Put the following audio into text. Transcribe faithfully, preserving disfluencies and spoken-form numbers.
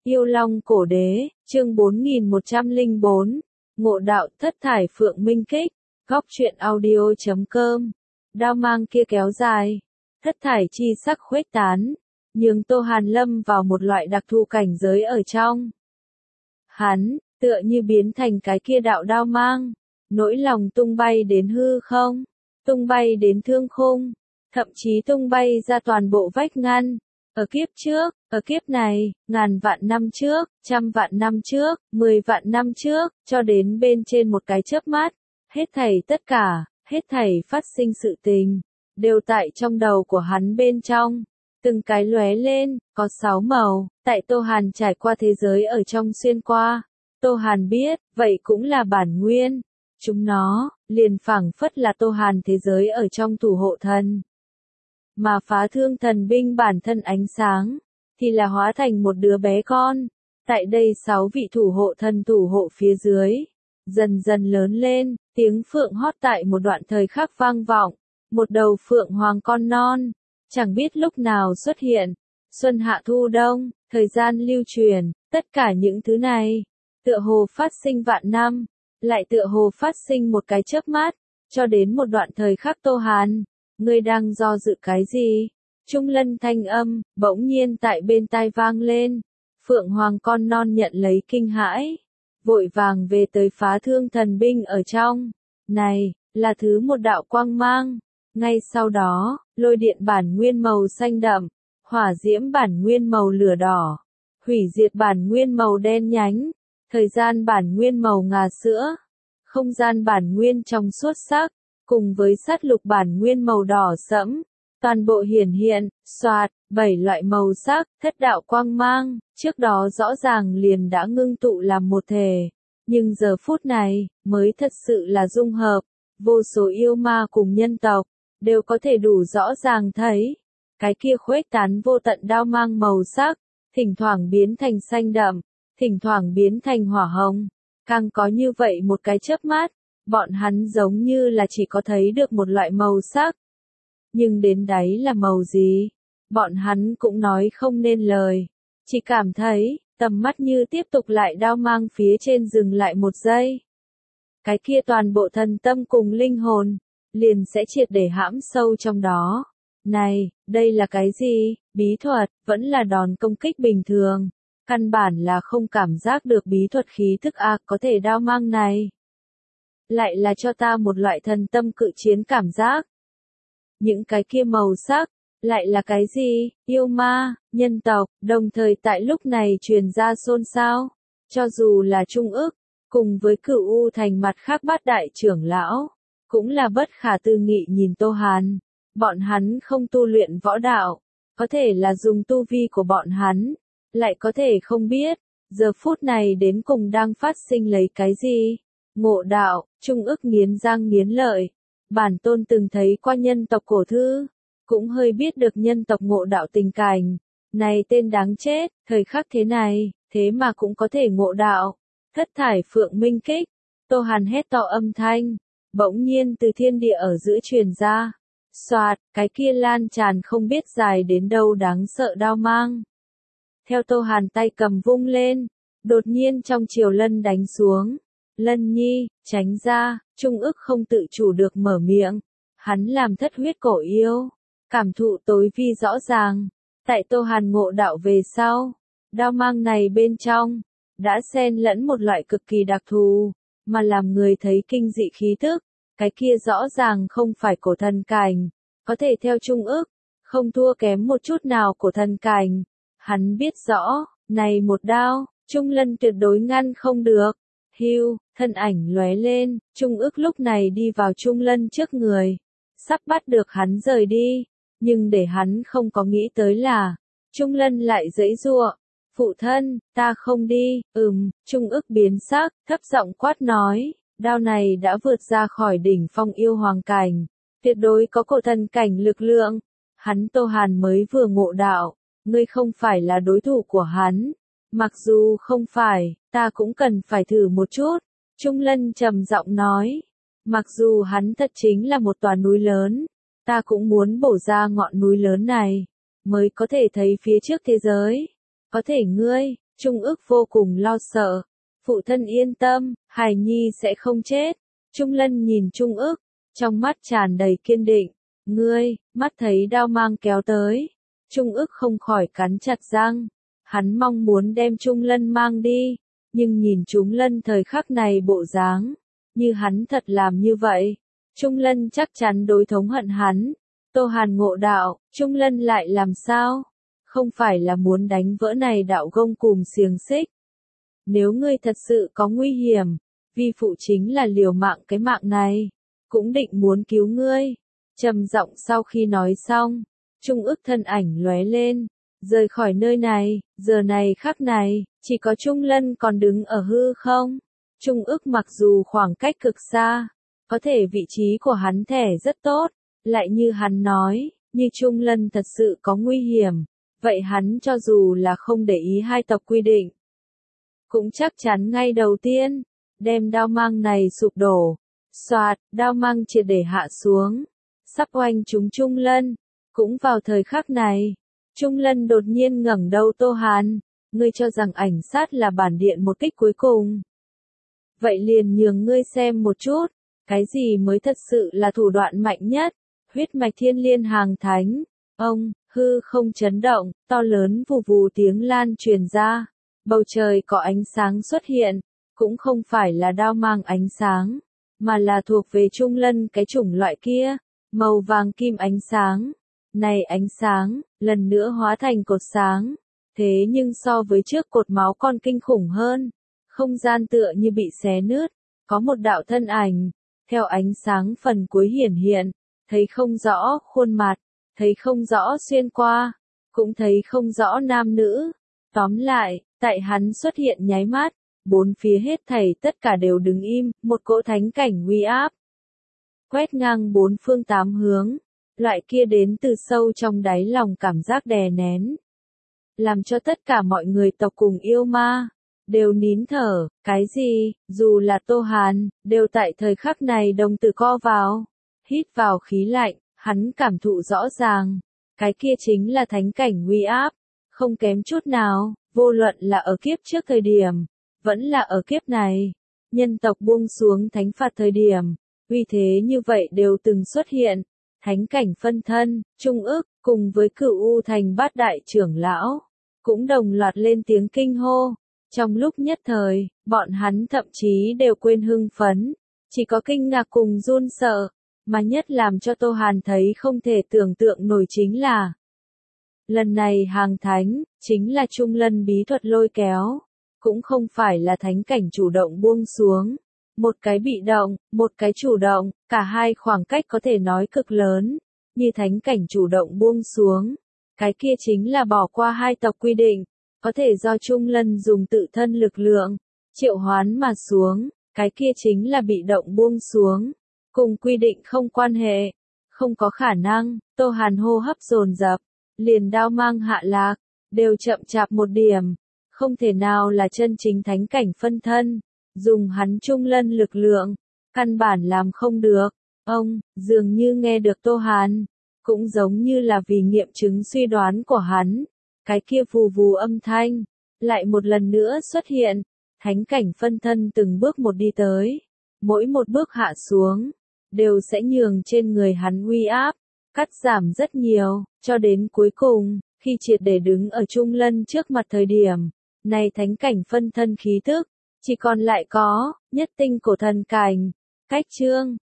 Yêu Long Cổ Đế, chương bốn nghìn một trăm lẻ bốn, Ngộ Đạo Thất Thải Phượng Minh Kích, góc truyện audio chấm com. Đao mang kia kéo dài, thất thải chi sắc khuếch tán, nhường Tô Hàn lâm vào một loại đặc thù cảnh giới ở trong. Hắn, tựa như biến thành cái kia đạo đao mang, nỗi lòng tung bay đến hư không, tung bay đến thương khung, thậm chí tung bay ra toàn bộ vách ngăn. Ở kiếp trước, ở kiếp này, ngàn vạn năm trước, trăm vạn năm trước, mười vạn năm trước, cho đến bên trên một cái chớp mắt, hết thảy tất cả, hết thảy phát sinh sự tình, đều tại trong đầu của hắn bên trong, từng cái lóe lên, có sáu màu, tại Tô Hàn trải qua thế giới ở trong xuyên qua, Tô Hàn biết, vậy cũng là bản nguyên, chúng nó, liền phảng phất là Tô Hàn thế giới ở trong thủ hộ thần. Mà phá thương thần binh bản thân ánh sáng, thì là hóa thành một đứa bé con. Tại đây sáu vị thủ hộ thần thủ hộ phía dưới, dần dần lớn lên, tiếng phượng hót tại một đoạn thời khắc vang vọng, một đầu phượng hoàng con non, chẳng biết lúc nào xuất hiện, xuân hạ thu đông, thời gian lưu truyền, tất cả những thứ này, tựa hồ phát sinh vạn năm, lại tựa hồ phát sinh một cái chớp mắt, cho đến một đoạn thời khắc Tô Hàn. Ngươi đang do dự cái gì? Trung lân thanh âm, bỗng nhiên tại bên tai vang lên. Phượng hoàng con non nhận lấy kinh hãi. Vội vàng về tới phá thương thần binh ở trong. Này, là thứ một đạo quang mang. Ngay sau đó, lôi điện bản nguyên màu xanh đậm. Hỏa diễm bản nguyên màu lửa đỏ. Hủy diệt bản nguyên màu đen nhánh. Thời gian bản nguyên màu ngà sữa. Không gian bản nguyên trong suốt sắc. Cùng với sát lục bản nguyên màu đỏ sẫm, toàn bộ hiển hiện, xoạt, bảy loại màu sắc, thất đạo quang mang, trước đó rõ ràng liền đã ngưng tụ làm một thể, nhưng giờ phút này, mới thật sự là dung hợp, vô số yêu ma cùng nhân tộc, đều có thể đủ rõ ràng thấy, cái kia khuếch tán vô tận đao mang màu sắc, thỉnh thoảng biến thành xanh đậm, thỉnh thoảng biến thành hỏa hồng, càng có như vậy một cái chớp mắt. Bọn hắn giống như là chỉ có thấy được một loại màu sắc. Nhưng đến đấy là màu gì? Bọn hắn cũng nói không nên lời. Chỉ cảm thấy, tầm mắt như tiếp tục lại đao mang phía trên dừng lại một giây. Cái kia toàn bộ thần tâm cùng linh hồn, liền sẽ triệt để hãm sâu trong đó. Này, đây là cái gì? Bí thuật, vẫn là đòn công kích bình thường. Căn bản là không cảm giác được bí thuật khí thức ác có thể đao mang này. Lại là cho ta một loại thần tâm cự chiến cảm giác. Những cái kia màu sắc, lại là cái gì? Yêu ma, nhân tộc, đồng thời tại lúc này truyền ra xôn xao. Cho dù là Trung ức, cùng với Cửu U thành mặt khác bát đại trưởng lão, cũng là bất khả tư nghị nhìn Tô Hàn. Bọn hắn không tu luyện võ đạo, có thể là dùng tu vi của bọn hắn, lại có thể không biết, giờ phút này đến cùng đang phát sinh lấy cái gì? Ngộ đạo, Trung ức nghiến răng nghiến lợi. Bản tôn từng thấy qua nhân tộc cổ thư, cũng hơi biết được nhân tộc ngộ đạo tình cảnh. Này tên đáng chết, thời khắc thế này, thế mà cũng có thể ngộ đạo. Thất thải phượng minh kích, Tô Hàn hét to âm thanh, bỗng nhiên từ thiên địa ở giữa truyền ra. Xoạt, cái kia lan tràn không biết dài đến đâu đáng sợ đao mang. Theo Tô Hàn tay cầm vung lên, đột nhiên trong chiều lân đánh xuống. Lân nhi, tránh ra, Trung ức không tự chủ được mở miệng. Hắn làm thất huyết cổ yêu. Cảm thụ tối vi rõ ràng. Tại Tô Hàn ngộ đạo về sau. Đao mang này bên trong. Đã xen lẫn một loại cực kỳ đặc thù. Mà làm người thấy kinh dị khí thức. Cái kia rõ ràng không phải cổ thần cảnh. Có thể theo Trung ức. Không thua kém một chút nào cổ thần cảnh. Hắn biết rõ. Này một đao. Trung lân tuyệt đối ngăn không được. Hưu, thân ảnh lóe lên, Trung ức lúc này đi vào Trung lân trước người. Sắp bắt được hắn rời đi. Nhưng để hắn không có nghĩ tới là, Trung lân lại giãy giụa. Phụ thân, ta không đi, ừm, Trung ức biến sắc, thấp giọng quát nói. Đao này đã vượt ra khỏi đỉnh phong yêu hoàng cảnh. Tuyệt đối có cổ thần cảnh lực lượng. Hắn Tô Hàn mới vừa ngộ đạo. Ngươi không phải là đối thủ của hắn. Mặc dù không phải, ta cũng cần phải thử một chút. Trung lân trầm giọng nói. Mặc dù hắn thật chính là một tòa núi lớn, ta cũng muốn bổ ra ngọn núi lớn này, mới có thể thấy phía trước thế giới. Có thể ngươi, Trung ức vô cùng lo sợ. Phụ thân yên tâm, hài nhi sẽ không chết. Trung Lân nhìn Trung ức, trong mắt tràn đầy kiên định. Ngươi, mắt thấy đao mang kéo tới. Trung ức không khỏi cắn chặt răng. Hắn mong muốn đem Trung Lân mang đi, nhưng nhìn Trung Lân thời khắc này bộ dáng, như hắn thật làm như vậy. Trung Lân chắc chắn đối thống hận hắn. Tô Hàn ngộ đạo, Trung Lân lại làm sao? Không phải là muốn đánh vỡ này đạo gông cùm xiềng xích. Nếu ngươi thật sự có nguy hiểm, vi phụ chính là liều mạng cái mạng này, cũng định muốn cứu ngươi. Trầm giọng sau khi nói xong, Trung ức thân ảnh lóe lên, rời khỏi nơi này, giờ này khắc này, chỉ có Trung Lân còn đứng ở hư không. Trung ức mặc dù khoảng cách cực xa, có thể vị trí của hắn thẻ rất tốt, lại như hắn nói, như Trung Lân thật sự có nguy hiểm, vậy hắn cho dù là không để ý hai tộc quy định, cũng chắc chắn ngay đầu tiên, đem đao mang này sụp đổ. Soạt, đao mang triệt để hạ xuống, sắp oanh trúng Trung Lân. Cũng vào thời khắc này, Trung Lân đột nhiên ngẩng đầu. Tô Hàn, ngươi cho rằng ảnh sát là bản điện một kích cuối cùng. Vậy liền nhường ngươi xem một chút, cái gì mới thật sự là thủ đoạn mạnh nhất, huyết mạch thiên liên hàng thánh. Ông, hư không chấn động, to lớn vù vù tiếng lan truyền ra, bầu trời có ánh sáng xuất hiện, cũng không phải là đao mang ánh sáng, mà là thuộc về Trung Lân cái chủng loại kia, màu vàng kim ánh sáng. Này ánh sáng, lần nữa hóa thành cột sáng, thế nhưng so với trước cột máu còn kinh khủng hơn. Không gian tựa như bị xé nứt, có một đạo thân ảnh, theo ánh sáng phần cuối hiển hiện, thấy không rõ khuôn mặt, thấy không rõ xuyên qua, cũng thấy không rõ nam nữ. Tóm lại, tại hắn xuất hiện nháy mắt, bốn phía hết thảy tất cả đều đứng im, một cỗ thánh cảnh uy áp quét ngang bốn phương tám hướng, loại kia đến từ sâu trong đáy lòng cảm giác đè nén, làm cho tất cả mọi người tộc cùng yêu ma đều nín thở. Cái gì? Dù là Tô Hàn, đều tại thời khắc này đồng tử co vào, hít vào khí lạnh, hắn cảm thụ rõ ràng, cái kia chính là thánh cảnh uy áp, không kém chút nào, vô luận là ở kiếp trước thời điểm, vẫn là ở kiếp này, nhân tộc buông xuống thánh phạt thời điểm, uy thế như vậy đều từng xuất hiện. Thánh cảnh phân thân, Trung ức, cùng với Cửu U Thành bát đại trưởng lão, cũng đồng loạt lên tiếng kinh hô. Trong lúc nhất thời, bọn hắn thậm chí đều quên hưng phấn, chỉ có kinh ngạc cùng run sợ, mà nhất làm cho Tô Hàn thấy không thể tưởng tượng nổi chính là lần này hàng thánh, chính là Trung Lân bí thuật lôi kéo, cũng không phải là thánh cảnh chủ động buông xuống. Một cái bị động, một cái chủ động, cả hai khoảng cách có thể nói cực lớn, như thánh cảnh chủ động buông xuống, cái kia chính là bỏ qua hai tộc quy định, có thể do Trung Lân dùng tự thân lực lượng, triệu hoán mà xuống, cái kia chính là bị động buông xuống, cùng quy định không quan hệ, không có khả năng. Tô Hàn hô hấp dồn dập, liền đao mang hạ lạc, đều chậm chạp một điểm, không thể nào là chân chính thánh cảnh phân thân. Dùng hắn Trung Lân lực lượng, căn bản làm không được. Ông, dường như nghe được Tô Hàn, cũng giống như là vì nghiệm chứng suy đoán của hắn. Cái kia vù vù âm thanh, lại một lần nữa xuất hiện. Thánh cảnh phân thân từng bước một đi tới. Mỗi một bước hạ xuống, đều sẽ nhường trên người hắn uy áp, cắt giảm rất nhiều, cho đến cuối cùng, khi triệt để đứng ở Trung Lân trước mặt thời điểm, này thánh cảnh phân thân khí tức, chỉ còn lại có, nhất tinh cổ thần cảnh. Cách chương